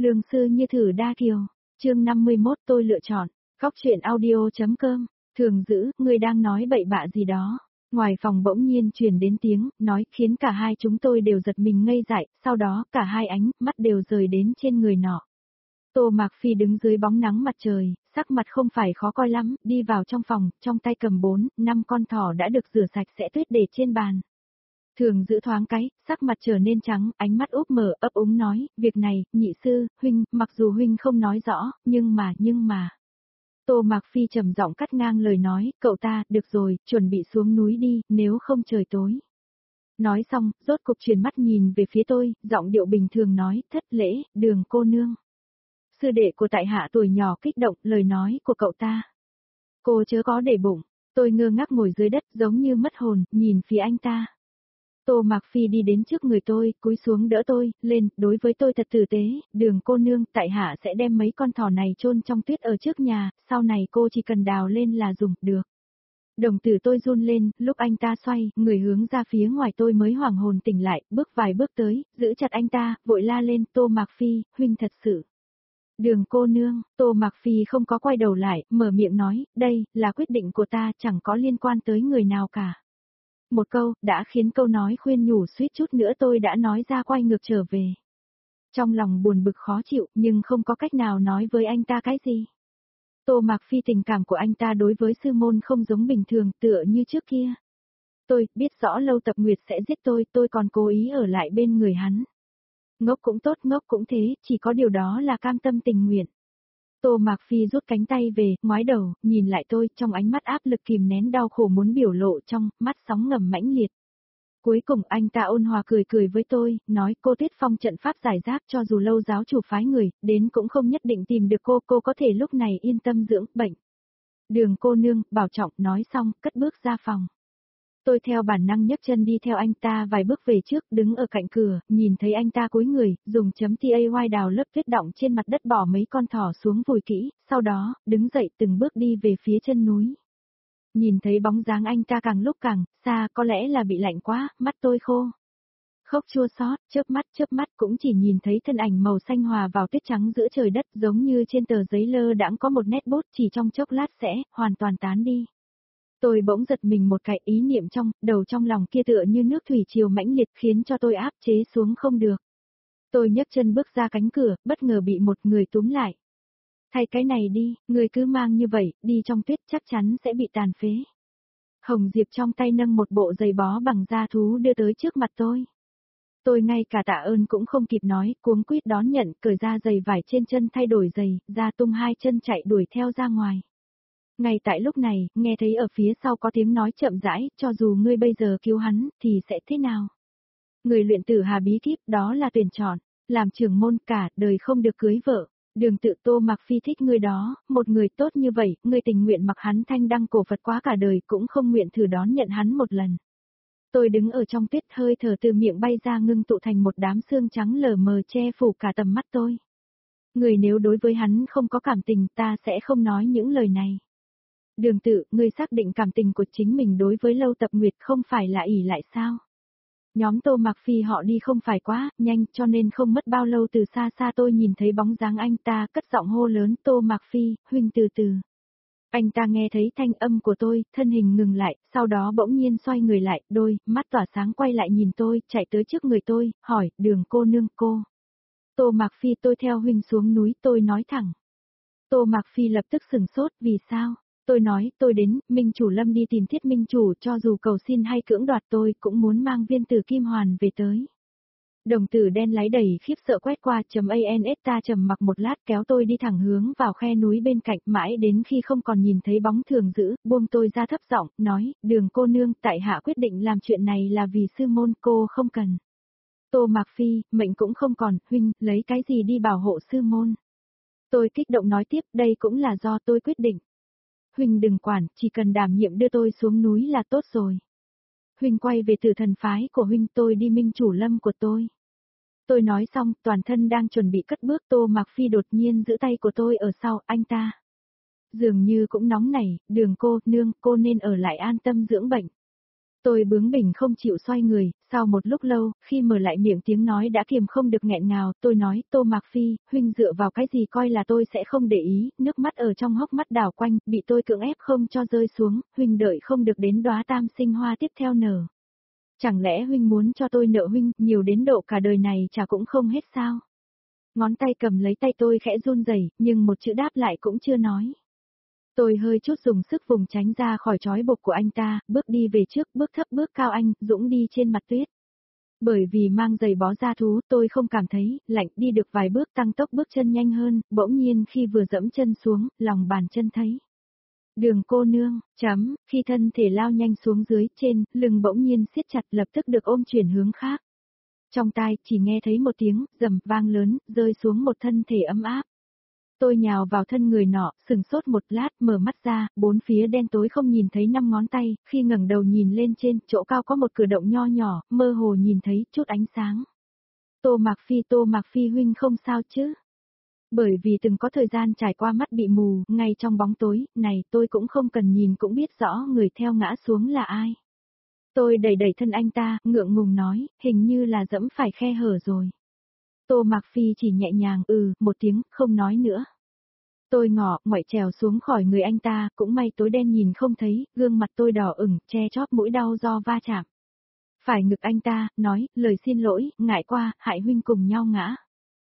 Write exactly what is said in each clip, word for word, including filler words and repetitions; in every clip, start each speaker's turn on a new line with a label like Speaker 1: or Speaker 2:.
Speaker 1: Lương sư như thử đa kiều, chương năm mươi mốt tôi lựa chọn, góc chuyện audio.com, Thường Dữ, ngươi đang nói bậy bạ gì đó. Ngoài phòng bỗng nhiên truyền đến tiếng, nói khiến cả hai chúng tôi đều giật mình ngây dại, sau đó cả hai ánh mắt đều rời đến trên người nọ. Tô Mạc Phi đứng dưới bóng nắng mặt trời, sắc mặt không phải khó coi lắm, đi vào trong phòng, trong tay cầm bốn, năm con thỏ đã được rửa sạch sẽ tuyết để trên bàn. Thường Dữ thoáng cái, sắc mặt trở nên trắng, ánh mắt úp mở ấp úng nói, việc này, nhị sư, huynh, mặc dù huynh không nói rõ, nhưng mà, nhưng mà. Tô Mạc Phi trầm giọng cắt ngang lời nói, cậu ta, được rồi, chuẩn bị xuống núi đi, nếu không trời tối. Nói xong, rốt cục chuyển mắt nhìn về phía tôi, giọng điệu bình thường nói, thất lễ, Đường cô nương. Sư đệ của tại hạ tuổi nhỏ kích động, lời nói của cậu ta. Cô chớ có để bụng, tôi ngơ ngác ngồi dưới đất giống như mất hồn, nhìn phía anh ta. Tô Mạc Phi đi đến trước người tôi, cúi xuống đỡ tôi, lên, đối với tôi thật tử tế, Đường cô nương, tại hạ sẽ đem mấy con thỏ này chôn trong tuyết ở trước nhà, sau này cô chỉ cần đào lên là dùng, được. Đồng tử tôi run lên, lúc anh ta xoay, người hướng ra phía ngoài tôi mới hoảng hồn tỉnh lại, bước vài bước tới, giữ chặt anh ta, vội la lên, Tô Mạc Phi, huynh thật sự. Đường cô nương, Tô Mạc Phi không có quay đầu lại, mở miệng nói, đây, là quyết định của ta, chẳng có liên quan tới người nào cả. Một câu, đã khiến câu nói khuyên nhủ suýt chút nữa tôi đã nói ra quay ngược trở về. Trong lòng buồn bực khó chịu, nhưng không có cách nào nói với anh ta cái gì. Tô Mạc Phi tình cảm của anh ta đối với sư môn không giống bình thường, tựa như trước kia. Tôi, biết rõ Lâu Tập Nguyệt sẽ giết tôi, tôi còn cố ý ở lại bên người hắn. Ngốc cũng tốt, ngốc cũng thế, chỉ có điều đó là cam tâm tình nguyện. Tô Mạc Phi rút cánh tay về, ngoái đầu, nhìn lại tôi, trong ánh mắt áp lực kìm nén đau khổ muốn biểu lộ trong, mắt sóng ngầm mãnh liệt. Cuối cùng anh ta ôn hòa cười cười với tôi, nói cô Tuyết Phong trận pháp giải rác cho dù Lâu giáo chủ phái người, đến cũng không nhất định tìm được cô, cô có thể lúc này yên tâm dưỡng bệnh. Đường cô nương, bảo trọng, nói xong, cất bước ra phòng. Tôi theo bản năng nhấc chân đi theo anh ta vài bước về trước, đứng ở cạnh cửa, nhìn thấy anh ta cúi người, dùng chấm tay đào lớp tuyết đọng trên mặt đất bỏ mấy con thỏ xuống vùi kỹ, sau đó, đứng dậy từng bước đi về phía chân núi. Nhìn thấy bóng dáng anh ta càng lúc càng xa, có lẽ là bị lạnh quá, mắt tôi khô. Khóc chua xót, chớp mắt chớp mắt cũng chỉ nhìn thấy thân ảnh màu xanh hòa vào tuyết trắng giữa trời đất giống như trên tờ giấy lơ đãng có một nét bút chỉ trong chốc lát sẽ hoàn toàn tán đi. Tôi bỗng giật mình một cái ý niệm trong, đầu trong lòng kia tựa như nước thủy triều mãnh liệt khiến cho tôi áp chế xuống không được. Tôi nhấc chân bước ra cánh cửa, bất ngờ bị một người túm lại. Thay cái này đi, người cứ mang như vậy, đi trong tuyết chắc chắn sẽ bị tàn phế. Hồng Diệp trong tay nâng một bộ giày bó bằng da thú đưa tới trước mặt tôi. Tôi ngay cả tạ ơn cũng không kịp nói, cuống quýt đón nhận, cởi ra giày vải trên chân thay đổi giày, ra tung hai chân chạy đuổi theo ra ngoài. Ngay tại lúc này, nghe thấy ở phía sau có tiếng nói chậm rãi, cho dù ngươi bây giờ cứu hắn, thì sẽ thế nào? Người luyện tử Hà bí kíp, đó là tuyển chọn, làm trưởng môn cả đời không được cưới vợ. Đường tự Tô Mạc Phi thích ngươi đó, một người tốt như vậy, ngươi tình nguyện mặc hắn thanh đăng cổ Phật quá cả đời cũng không nguyện thử đón nhận hắn một lần. Tôi đứng ở trong tuyết, hơi thở từ miệng bay ra ngưng tụ thành một đám sương trắng lờ mờ che phủ cả tầm mắt tôi. Người nếu đối với hắn không có cảm tình ta sẽ không nói những lời này. Đường tự, ngươi xác định cảm tình của chính mình đối với Lâu Tập Nguyệt không phải là ỷ lại sao? Nhóm Tô Mạc Phi họ đi không phải quá nhanh cho nên không mất bao lâu từ xa xa tôi nhìn thấy bóng dáng anh ta cất giọng hô lớn Tô Mạc Phi, huynh từ từ. Anh ta nghe thấy thanh âm của tôi, thân hình ngừng lại, sau đó bỗng nhiên xoay người lại, đôi, mắt tỏa sáng quay lại nhìn tôi, chạy tới trước người tôi, hỏi, Đường cô nương cô. Tô Mạc Phi tôi theo huynh xuống núi tôi nói thẳng. Tô Mạc Phi lập tức sửng sốt, vì sao? Tôi nói, tôi đến, Minh Chủ Lâm đi tìm Thiết Minh Chủ cho dù cầu xin hay cưỡng đoạt tôi cũng muốn mang viên tử kim hoàn về tới. Đồng tử đen láy đầy khiếp sợ quét qua chấm ans ta trầm mặc một lát kéo tôi đi thẳng hướng vào khe núi bên cạnh mãi đến khi không còn nhìn thấy bóng Thường Dữ, buông tôi ra thấp giọng, nói, Đường cô nương, tại hạ quyết định làm chuyện này là vì sư môn cô không cần. Tô Mạc Phi, mệnh cũng không còn, huynh, lấy cái gì đi bảo hộ sư môn. Tôi kích động nói tiếp, đây cũng là do tôi quyết định. Huynh đừng quản, chỉ cần đảm nhiệm đưa tôi xuống núi là tốt rồi. Huynh quay về Tử Thần phái của huynh, tôi đi Minh Chủ Lâm của tôi. Tôi nói xong, toàn thân đang chuẩn bị cất bước Tô Mạc Phi đột nhiên giữ tay của tôi ở sau, anh ta. Dường như cũng nóng nảy, Đường cô, nương, cô nên ở lại an tâm dưỡng bệnh. Tôi bướng bỉnh không chịu xoay người, sau một lúc lâu, khi mở lại miệng tiếng nói đã kiềm không được nghẹn ngào, tôi nói, Tô Mạc Phi, huynh dựa vào cái gì coi là tôi sẽ không để ý, nước mắt ở trong hốc mắt đảo quanh, bị tôi cưỡng ép không cho rơi xuống, huynh đợi không được đến đóa tam sinh hoa tiếp theo nở. Chẳng lẽ huynh muốn cho tôi nợ huynh, nhiều đến độ cả đời này chả cũng không hết sao? Ngón tay cầm lấy tay tôi khẽ run rẩy, nhưng một chữ đáp lại cũng chưa nói. Tôi hơi chút dùng sức vùng tránh ra khỏi trói buộc của anh ta, bước đi về trước, bước thấp bước cao anh, dũng đi trên mặt tuyết. Bởi vì mang giày bó da thú, tôi không cảm thấy lạnh, đi được vài bước tăng tốc bước chân nhanh hơn, bỗng nhiên khi vừa dẫm chân xuống, lòng bàn chân thấy. Đường cô nương, chấm, khi thân thể lao nhanh xuống dưới, trên, lưng bỗng nhiên siết chặt lập tức được ôm chuyển hướng khác. Trong tai, chỉ nghe thấy một tiếng, rầm, vang lớn, rơi xuống một thân thể ấm áp. Tôi nhào vào thân người nọ, sừng sốt một lát, mở mắt ra, bốn phía đen tối không nhìn thấy năm ngón tay, khi ngẩng đầu nhìn lên trên, chỗ cao có một cửa động nho nhỏ, mơ hồ nhìn thấy chút ánh sáng. Tô Mạc Phi, Tô Mạc Phi huynh không sao chứ? Bởi vì từng có thời gian trải qua mắt bị mù, ngay trong bóng tối, này tôi cũng không cần nhìn cũng biết rõ người theo ngã xuống là ai. Tôi đẩy đẩy thân anh ta, ngượng ngùng nói, hình như là dẫm phải khe hở rồi. Tô Mạc Phi chỉ nhẹ nhàng ừ, một tiếng, không nói nữa. Tôi ngỏ, ngoại trèo xuống khỏi người anh ta, cũng may tối đen nhìn không thấy, gương mặt tôi đỏ ửng, che chóp mũi đau do va chạm. Phải ngực anh ta, nói, lời xin lỗi, ngại qua, hại huynh cùng nhau ngã.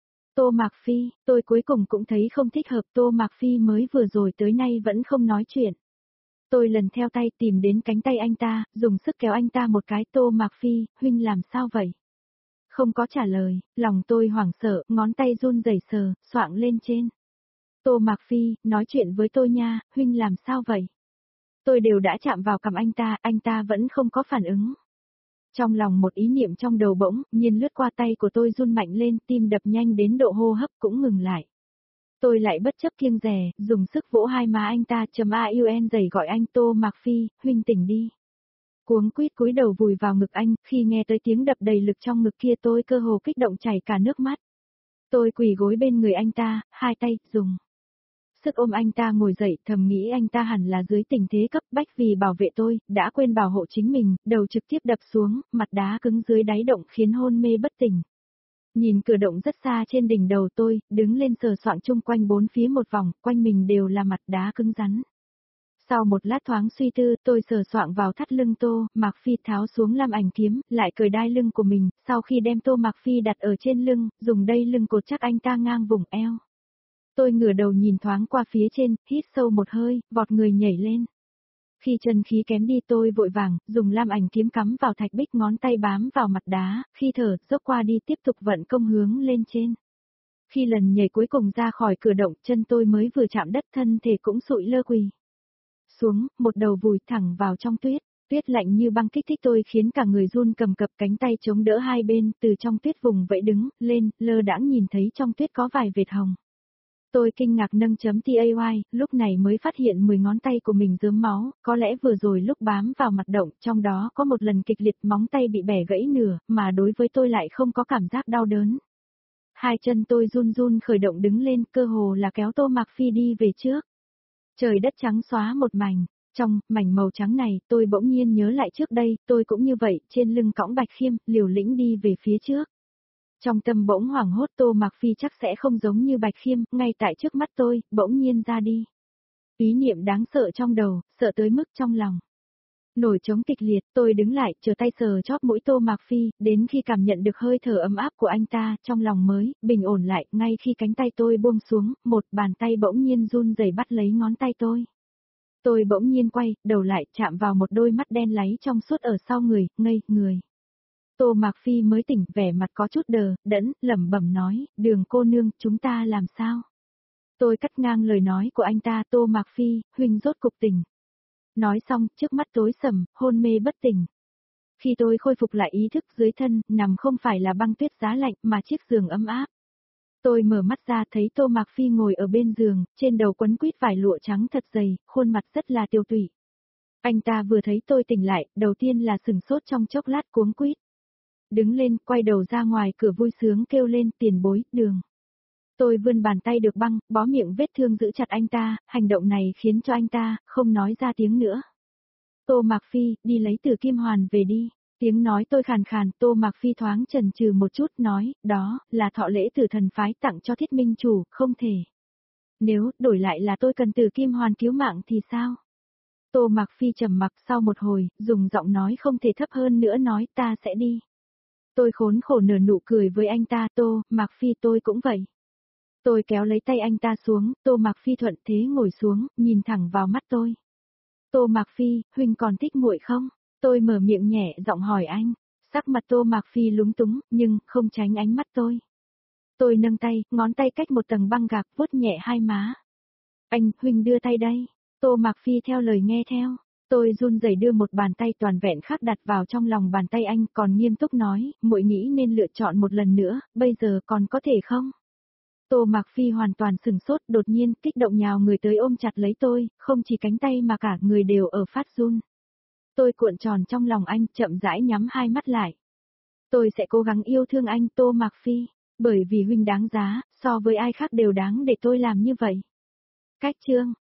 Speaker 1: Tô Mạc Phi, tôi cuối cùng cũng thấy không thích hợp, Tô Mạc Phi mới vừa rồi tới nay vẫn không nói chuyện. Tôi lần theo tay tìm đến cánh tay anh ta, dùng sức kéo anh ta một cái, Tô Mạc Phi, huynh làm sao vậy? Không có trả lời, lòng tôi hoảng sợ, ngón tay run rẩy sờ, soạng lên trên. Tô Mạc Phi, nói chuyện với tôi nha, huynh làm sao vậy? Tôi đều đã chạm vào cằm anh ta, anh ta vẫn không có phản ứng. Trong lòng một ý niệm trong đầu bỗng, nhiên lướt qua tay của tôi run mạnh lên, tim đập nhanh đến độ hô hấp cũng ngừng lại. Tôi lại bất chấp kiêng dè, dùng sức vỗ hai má anh ta, chấm a u n dày gọi anh Tô Mạc Phi, huynh tỉnh đi. Cuống quýt cúi đầu vùi vào ngực anh, khi nghe tới tiếng đập đầy lực trong ngực kia tôi cơ hồ kích động chảy cả nước mắt. Tôi quỳ gối bên người anh ta, hai tay, dùng sức ôm anh ta ngồi dậy, thầm nghĩ anh ta hẳn là dưới tình thế cấp bách vì bảo vệ tôi, đã quên bảo hộ chính mình, đầu trực tiếp đập xuống, mặt đá cứng dưới đáy động khiến hôn mê bất tỉnh. Nhìn cửa động rất xa trên đỉnh đầu tôi, đứng lên sờ soạng chung quanh bốn phía một vòng, quanh mình đều là mặt đá cứng rắn. Sau một lát thoáng suy tư, tôi sờ soạng vào thắt lưng Tô Mạc Phi, tháo xuống lam ảnh kiếm, lại cởi đai lưng của mình, sau khi đem Tô Mạc Phi đặt ở trên lưng, dùng đai lưng cột chắc anh ta ngang vùng eo. Tôi ngửa đầu nhìn thoáng qua phía trên, hít sâu một hơi, vọt người nhảy lên. Khi chân khí kém đi tôi vội vàng, dùng lam ảnh kiếm cắm vào thạch bích, ngón tay bám vào mặt đá, khi thở, dốc qua đi tiếp tục vận công hướng lên trên. Khi lần nhảy cuối cùng ra khỏi cửa động, chân tôi mới vừa chạm đất, thân thể cũng sụi lơ quỳ xuống, một đầu vùi thẳng vào trong tuyết. Tuyết lạnh như băng kích thích tôi khiến cả người run cầm cập, cánh tay chống đỡ hai bên, từ trong tuyết vùng vẫy đứng lên, lơ đãng nhìn thấy trong tuyết có vài vệt hồng. Tôi kinh ngạc nâng chấm tay, lúc này mới phát hiện mười ngón tay của mình rớm máu, có lẽ vừa rồi lúc bám vào mặt động, trong đó có một lần kịch liệt móng tay bị bẻ gãy nửa, mà đối với tôi lại không có cảm giác đau đớn. Hai chân tôi run run khởi động đứng lên, cơ hồ là kéo Tô Mạc Phi đi về trước. Trời đất trắng xóa một mảnh, trong mảnh màu trắng này, tôi bỗng nhiên nhớ lại trước đây, tôi cũng như vậy, trên lưng cõng Bạch Khiêm, liều lĩnh đi về phía trước. Trong tâm bỗng hoảng hốt, Tô Mạc Phi chắc sẽ không giống như Bạch Khiêm, ngay tại trước mắt tôi, bỗng nhiên ra đi. Ý niệm đáng sợ trong đầu, sợ tới mức trong lòng. Nổi trống kịch liệt, tôi đứng lại, chờ tay sờ chóp mũi Tô Mạc Phi, đến khi cảm nhận được hơi thở ấm áp của anh ta, trong lòng mới, bình ổn lại, ngay khi cánh tay tôi buông xuống, một bàn tay bỗng nhiên run rẩy bắt lấy ngón tay tôi. Tôi bỗng nhiên quay, đầu lại, chạm vào một đôi mắt đen láy trong suốt ở sau người, ngây, người. Tô Mạc Phi mới tỉnh, vẻ mặt có chút đờ, đẫn, lẩm bẩm nói, Đường cô nương, chúng ta làm sao? Tôi cắt ngang lời nói của anh ta, Tô Mạc Phi, huynh rốt cục tỉnh. Nói xong, trước mắt tối sầm, hôn mê bất tỉnh. Khi tôi khôi phục lại ý thức, dưới thân, nằm không phải là băng tuyết giá lạnh, mà chiếc giường ấm áp. Tôi mở mắt ra thấy Tô Mạc Phi ngồi ở bên giường, trên đầu quấn quýt vải lụa trắng thật dày, khuôn mặt rất là tiêu tụy. Anh ta vừa thấy tôi tỉnh lại, đầu tiên là sừng sốt trong chốc lát cuống quýt. Đứng lên, quay đầu ra ngoài cửa vui sướng kêu lên, tiền bối, Đường. Tôi vươn bàn tay được băng, bó miệng vết thương giữ chặt anh ta, hành động này khiến cho anh ta, không nói ra tiếng nữa. Tô Mạc Phi, đi lấy Từ Kim Hoàn về đi. Tiếng nói tôi khàn khàn, Tô Mạc Phi thoáng chần chừ một chút nói, đó, là thọ lễ từ thần phái tặng cho Thiết Minh chủ, không thể. Nếu, đổi lại là tôi cần Từ Kim Hoàn cứu mạng thì sao? Tô Mạc Phi trầm mặc sau một hồi, dùng giọng nói không thể thấp hơn nữa nói ta sẽ đi. Tôi khốn khổ nở nụ cười với anh ta, Tô, Mạc Phi tôi cũng vậy. Tôi kéo lấy tay anh ta xuống, Tô Mạc Phi thuận thế ngồi xuống, nhìn thẳng vào mắt tôi. Tô Mạc Phi, huynh còn thích muội không? Tôi mở miệng nhẹ giọng hỏi anh. Sắc mặt Tô Mạc Phi lúng túng, nhưng không tránh ánh mắt tôi. Tôi nâng tay, ngón tay cách một tầng băng gạc vuốt nhẹ hai má. Anh, huynh đưa tay đây. Tô Mạc Phi theo lời nghe theo. Tôi run rẩy đưa một bàn tay toàn vẹn khác đặt vào trong lòng bàn tay anh, còn nghiêm túc nói, muội nghĩ nên lựa chọn một lần nữa, bây giờ còn có thể không? Tô Mạc Phi hoàn toàn sừng sốt, đột nhiên kích động nhào người tới ôm chặt lấy tôi, không chỉ cánh tay mà cả người đều ở phát run. Tôi cuộn tròn trong lòng anh, chậm rãi nhắm hai mắt lại. Tôi sẽ cố gắng yêu thương anh, Tô Mạc Phi, bởi vì huynh đáng giá, so với ai khác đều đáng để tôi làm như vậy. Cách chương